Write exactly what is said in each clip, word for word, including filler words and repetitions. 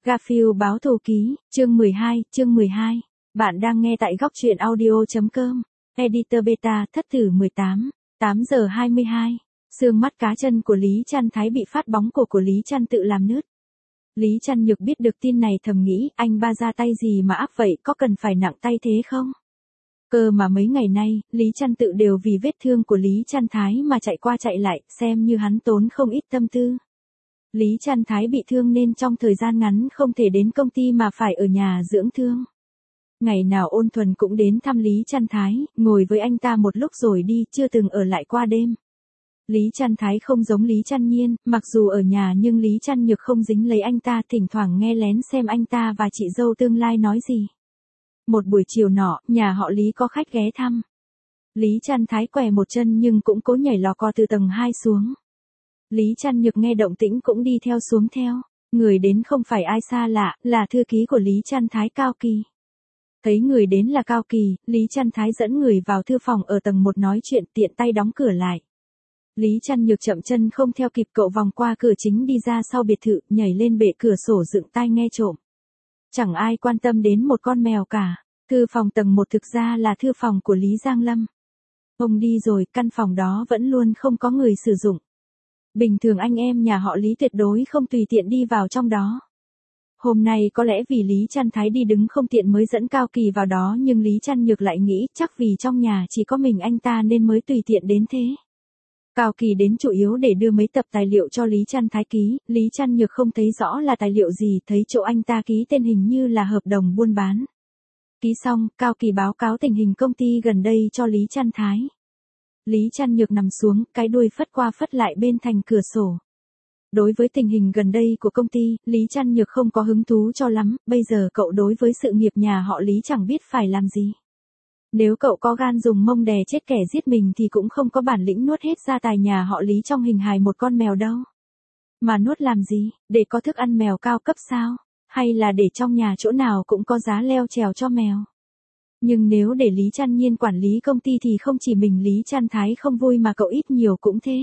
Garfield báo thù ký, chương mười hai, chương mười hai. Bạn đang nghe tại góc truyện audio.com. Editor Beta, thất thử mười tám, tám giờ hai mươi hai. Xương mắt cá chân của Lý Trăn Thái bị phát bóng cổ của Lý Trăn tự làm nứt. Lý Trăn Nhược biết được tin này thầm nghĩ, anh ba ra tay gì mà ác vậy, có cần phải nặng tay thế không? Cơ mà mấy ngày nay, Lý Trăn tự đều vì vết thương của Lý Trăn Thái mà chạy qua chạy lại, xem như hắn tốn không ít tâm tư. Lý Trăn Thái bị thương nên trong thời gian ngắn không thể đến công ty mà phải ở nhà dưỡng thương. Ngày nào Ôn Thuần cũng đến thăm Lý Trăn Thái, ngồi với anh ta một lúc rồi đi, chưa từng ở lại qua đêm. Lý Trăn Thái không giống Lý Trăn Nhiên, mặc dù ở nhà nhưng Lý Trăn Nhược không dính lấy anh ta, thỉnh thoảng nghe lén xem anh ta và chị dâu tương lai nói gì. Một buổi chiều nọ, nhà họ Lý có khách ghé thăm. Lý Trăn Thái què một chân nhưng cũng cố nhảy lò cò từ tầng hai xuống. Lý Trăn Nhược nghe động tĩnh cũng đi theo xuống theo. Người đến không phải ai xa lạ, là thư ký của Lý Trăn Thái, Cao Kỳ. Thấy người đến là Cao Kỳ, Lý Trăn Thái dẫn người vào thư phòng ở tầng một nói chuyện, tiện tay đóng cửa lại. Lý Trăn Nhược chậm chân không theo kịp, cậu vòng qua cửa chính đi ra sau biệt thự, nhảy lên bệ cửa sổ dựng tai nghe trộm. Chẳng ai quan tâm đến một con mèo cả. Thư phòng tầng một thực ra là thư phòng của Lý Giang Lâm. Ông đi rồi, căn phòng đó vẫn luôn không có người sử dụng. Bình thường anh em nhà họ Lý tuyệt đối không tùy tiện đi vào trong đó. Hôm nay có lẽ vì Lý Trăn Thái đi đứng không tiện mới dẫn Cao Kỳ vào đó, nhưng Lý Trăn Nhược lại nghĩ chắc vì trong nhà chỉ có mình anh ta nên mới tùy tiện đến thế. Cao Kỳ đến chủ yếu để đưa mấy tập tài liệu cho Lý Trăn Thái ký, Lý Trăn Nhược không thấy rõ là tài liệu gì, thấy chỗ anh ta ký tên hình như là hợp đồng buôn bán. Ký xong, Cao Kỳ báo cáo tình hình công ty gần đây cho Lý Trăn Thái. Lý Trăn Nhược nằm xuống, cái đuôi phất qua phất lại bên thành cửa sổ. Đối với tình hình gần đây của công ty, Lý Trăn Nhược không có hứng thú cho lắm, bây giờ cậu đối với sự nghiệp nhà họ Lý chẳng biết phải làm gì. Nếu cậu có gan dùng mông đè chết kẻ giết mình thì cũng không có bản lĩnh nuốt hết gia tài nhà họ Lý trong hình hài một con mèo đâu. Mà nuốt làm gì, để có thức ăn mèo cao cấp sao? Hay là để trong nhà chỗ nào cũng có giá leo trèo cho mèo? Nhưng nếu để Lý Trăn Nhiên quản lý công ty thì không chỉ mình Lý Trăn Thái không vui mà cậu ít nhiều cũng thế.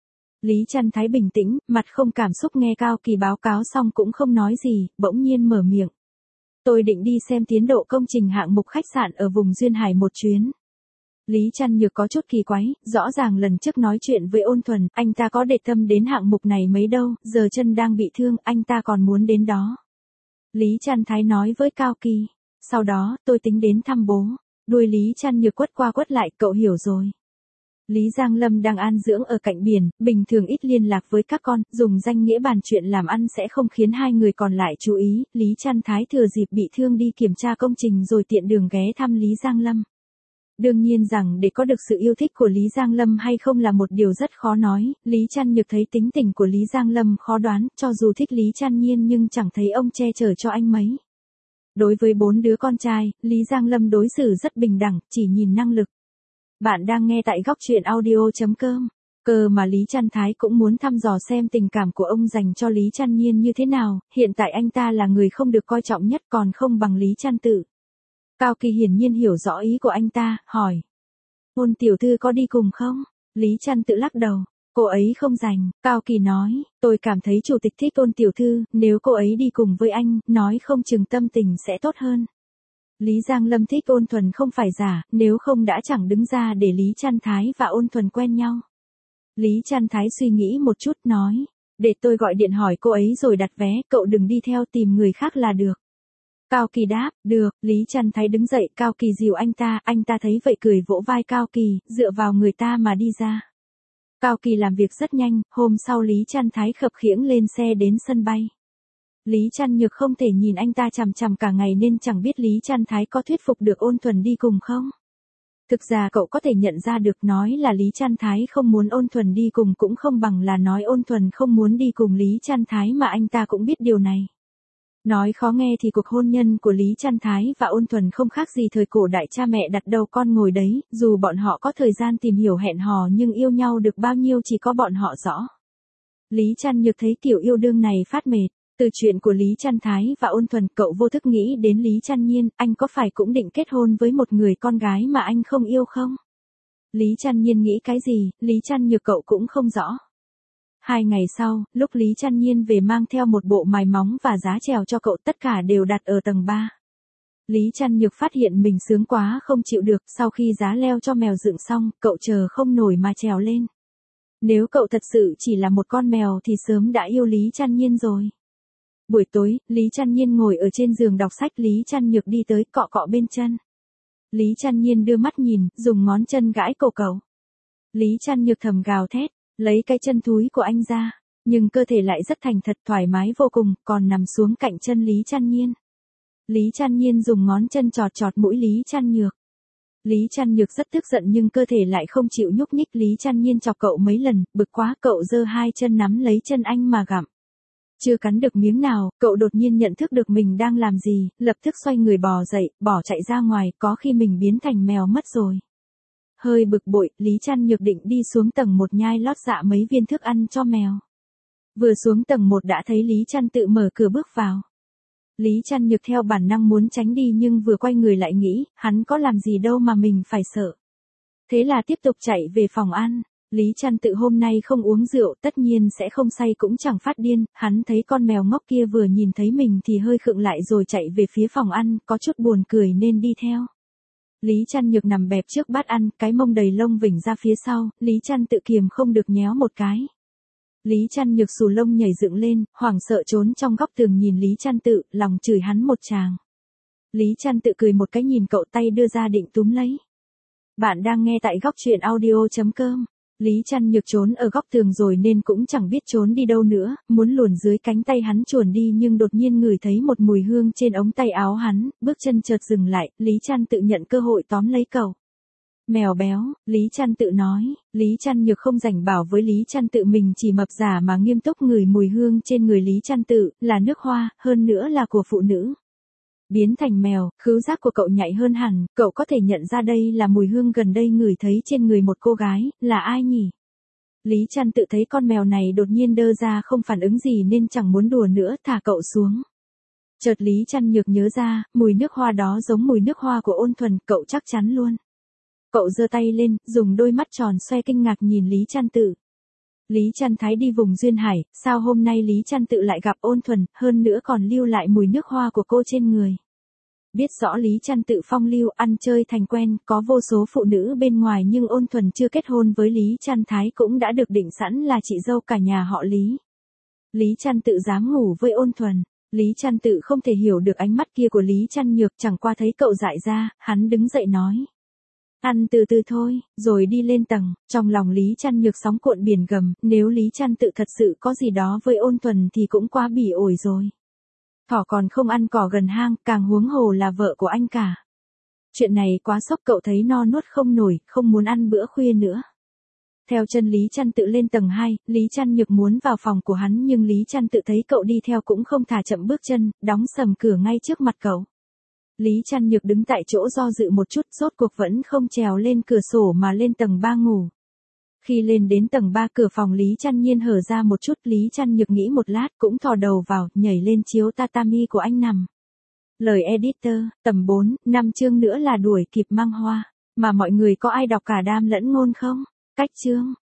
Lý Trăn Thái bình tĩnh, mặt không cảm xúc nghe Cao Kỳ báo cáo xong cũng không nói gì, bỗng nhiên mở miệng. Tôi định đi xem tiến độ công trình hạng mục khách sạn ở vùng Duyên Hải một chuyến. Lý Trăn Nhược có chút kỳ quái, rõ ràng lần trước nói chuyện với Ôn Thuần, anh ta có để tâm đến hạng mục này mấy đâu, giờ chân đang bị thương, anh ta còn muốn đến đó. Lý Trăn Thái nói với Cao Kỳ. Sau đó, tôi tính đến thăm bố. Đuôi Lý Trăn Nhược quất qua quất lại, cậu hiểu rồi. Lý Giang Lâm đang an dưỡng ở cạnh biển, bình thường ít liên lạc với các con, dùng danh nghĩa bàn chuyện làm ăn sẽ không khiến hai người còn lại chú ý. Lý Trăn Thái thừa dịp bị thương đi kiểm tra công trình rồi tiện đường ghé thăm Lý Giang Lâm. Đương nhiên rằng để có được sự yêu thích của Lý Giang Lâm hay không là một điều rất khó nói, Lý Trăn Nhược thấy tính tình của Lý Giang Lâm khó đoán, cho dù thích Lý Trăn Nhiên nhưng chẳng thấy ông che chở cho anh mấy. Đối với bốn đứa con trai, Lý Giang Lâm đối xử rất bình đẳng, chỉ nhìn năng lực. Bạn đang nghe tại góc truyện audio.com. Cơ mà Lý Trăn Thái cũng muốn thăm dò xem tình cảm của ông dành cho Lý Trăn Nhiên như thế nào, hiện tại anh ta là người không được coi trọng nhất còn không bằng Lý Trăn Tự. Cao Kỳ hiển nhiên hiểu rõ ý của anh ta, hỏi. Ôn tiểu thư có đi cùng không? Lý Trăn Tự lắc đầu. Cô ấy không rảnh, Cao Kỳ nói, tôi cảm thấy chủ tịch thích Ôn tiểu thư, nếu cô ấy đi cùng với anh, nói không chừng tâm tình sẽ tốt hơn. Lý Giang Lâm thích Ôn Thuần không phải giả, nếu không đã chẳng đứng ra để Lý Trăn Thái và Ôn Thuần quen nhau. Lý Trăn Thái suy nghĩ một chút nói, để tôi gọi điện hỏi cô ấy rồi đặt vé, cậu đừng đi theo, tìm người khác là được. Cao Kỳ đáp, được, Lý Trăn Thái đứng dậy, Cao Kỳ dìu anh ta, anh ta thấy vậy cười vỗ vai Cao Kỳ, dựa vào người ta mà đi ra. Cao Kỳ làm việc rất nhanh, hôm sau Lý Trăn Thái khập khiễng lên xe đến sân bay. Lý Trăn Nhược không thể nhìn anh ta chằm chằm cả ngày nên chẳng biết Lý Trăn Thái có thuyết phục được Ôn Thuần đi cùng không. Thực ra cậu có thể nhận ra được, nói là Lý Trăn Thái không muốn Ôn Thuần đi cùng cũng không bằng là nói Ôn Thuần không muốn đi cùng Lý Trăn Thái, mà anh ta cũng biết điều này. Nói khó nghe thì cuộc hôn nhân của Lý Trăn Thái và Ôn Thuần không khác gì thời cổ đại cha mẹ đặt đầu con ngồi đấy, dù bọn họ có thời gian tìm hiểu hẹn hò nhưng yêu nhau được bao nhiêu chỉ có bọn họ rõ. Lý Trăn Nhược thấy kiểu yêu đương này phát mệt. Từ chuyện của Lý Trăn Thái và Ôn Thuần, cậu vô thức nghĩ đến Lý Trăn Nhiên, anh có phải cũng định kết hôn với một người con gái mà anh không yêu không? Lý Trăn Nhiên nghĩ cái gì, Lý Trăn Nhược cậu cũng không rõ. Hai ngày sau, lúc Lý Trăn Nhiên về mang theo một bộ mài móng và giá trèo cho cậu, tất cả đều đặt ở tầng ba. Lý Trăn Nhược phát hiện mình sướng quá không chịu được, sau khi giá leo cho mèo dựng xong, cậu chờ không nổi mà trèo lên. Nếu cậu thật sự chỉ là một con mèo thì sớm đã yêu Lý Trăn Nhiên rồi. Buổi tối, Lý Trăn Nhiên ngồi ở trên giường đọc sách, Lý Trăn Nhược đi tới cọ cọ bên chân. Lý Trăn Nhiên đưa mắt nhìn, dùng ngón chân gãi cổ cậu. Lý Trăn Nhược thầm gào thét, lấy cái chân thúi của anh ra, nhưng cơ thể lại rất thành thật thoải mái vô cùng, còn nằm xuống cạnh chân Lý Trăn Nhiên. Lý Trăn Nhiên dùng ngón chân chọt chọt mũi Lý Trăn Nhược. Lý Trăn Nhược rất tức giận nhưng cơ thể lại không chịu nhúc nhích. Lý Trăn Nhiên chọc cậu mấy lần, bực quá cậu giơ hai chân nắm lấy chân anh mà gặm. Chưa cắn được miếng nào, cậu đột nhiên nhận thức được mình đang làm gì, lập tức xoay người bò dậy, bỏ chạy ra ngoài, có khi mình biến thành mèo mất rồi. Hơi bực bội, Lý Trăn Nhược định đi xuống tầng một nhai lót dạ mấy viên thức ăn cho mèo. Vừa xuống tầng một đã thấy Lý Trăn tự mở cửa bước vào. Lý Trăn Nhược theo bản năng muốn tránh đi nhưng vừa quay người lại nghĩ, hắn có làm gì đâu mà mình phải sợ. Thế là tiếp tục chạy về phòng ăn. Lý Trăn tự hôm nay không uống rượu, tất nhiên sẽ không say cũng chẳng phát điên, hắn thấy con mèo ngốc kia vừa nhìn thấy mình thì hơi khựng lại rồi chạy về phía phòng ăn, có chút buồn cười nên đi theo. Lý Trăn Nhược nằm bẹp trước bát ăn, cái mông đầy lông vểnh ra phía sau, Lý Trăn tự kiềm không được nhéo một cái. Lý Trăn Nhược xù lông nhảy dựng lên, hoảng sợ trốn trong góc tường nhìn Lý Trăn tự, lòng chửi hắn một tràng. Lý Trăn tự cười một cái nhìn cậu, tay đưa ra định túm lấy. Bạn đang nghe tại góc truyện audio chấm com. Lý Trăn Nhược trốn ở góc tường rồi nên cũng chẳng biết trốn đi đâu nữa, muốn luồn dưới cánh tay hắn chuồn đi nhưng đột nhiên ngửi thấy một mùi hương trên ống tay áo hắn, bước chân chợt dừng lại, Lý Trăn tự nhận cơ hội tóm lấy cậu. Mèo béo, Lý Trăn tự nói, Lý Trăn Nhược không rảnh bảo với Lý Trăn tự mình chỉ mập giả mà nghiêm túc ngửi mùi hương trên người Lý Trăn tự, là nước hoa, hơn nữa là của phụ nữ. Biến thành mèo, khứu giác của cậu nhạy hơn hẳn, cậu có thể nhận ra đây là mùi hương gần đây ngửi thấy trên người một cô gái, là ai nhỉ? Lý Trăn tự thấy con mèo này đột nhiên đơ ra không phản ứng gì nên chẳng muốn đùa nữa, thả cậu xuống. Chợt Lý Trăn Nhược nhớ ra, mùi nước hoa đó giống mùi nước hoa của Ôn Thuần, cậu chắc chắn luôn. Cậu giơ tay lên, dùng đôi mắt tròn xoe kinh ngạc nhìn Lý Trăn tự. Lý Trăn Thái đi vùng duyên hải, sao hôm nay Lý Trăn tự lại gặp Ôn Thuần, hơn nữa còn lưu lại mùi nước hoa của cô trên người. Biết rõ Lý Trăn tự phong lưu, ăn chơi thành quen, có vô số phụ nữ bên ngoài nhưng Ôn Thuần chưa kết hôn với Lý Trăn Thái cũng đã được định sẵn là chị dâu cả nhà họ Lý. Lý Trăn tự dám ngủ với Ôn Thuần. Lý Trăn tự không thể hiểu được ánh mắt kia của Lý Trăn Nhược, chẳng qua thấy cậu dại ra, hắn đứng dậy nói. Ăn từ từ thôi, rồi đi lên tầng. Trong lòng Lý Trăn Nhược sóng cuộn biển gầm, nếu Lý Trăn tự thật sự có gì đó với Ôn Thuần thì cũng quá bỉ ổi rồi. Thỏ còn không ăn cỏ gần hang, càng huống hồ là vợ của anh cả. Chuyện này quá sốc, cậu thấy no nuốt không nổi, không muốn ăn bữa khuya nữa. Theo chân Lý Trăn tự lên tầng hai, Lý Trăn Nhược muốn vào phòng của hắn nhưng Lý Trăn tự thấy cậu đi theo cũng không thả chậm bước chân, đóng sầm cửa ngay trước mặt cậu. Lý Trăn Nhược đứng tại chỗ do dự một chút, rốt cuộc vẫn không trèo lên cửa sổ mà lên tầng ba ngủ. Khi lên đến tầng ba, cửa phòng Lý Trăn Nhiên hở ra một chút, Lý Trăn Nhược nghĩ một lát cũng thò đầu vào, nhảy lên chiếu tatami của anh nằm. Lời editor, tầm bốn, năm chương nữa là đuổi kịp mang hoa, mà mọi người có ai đọc cả đam lẫn ngôn không? Cách chương.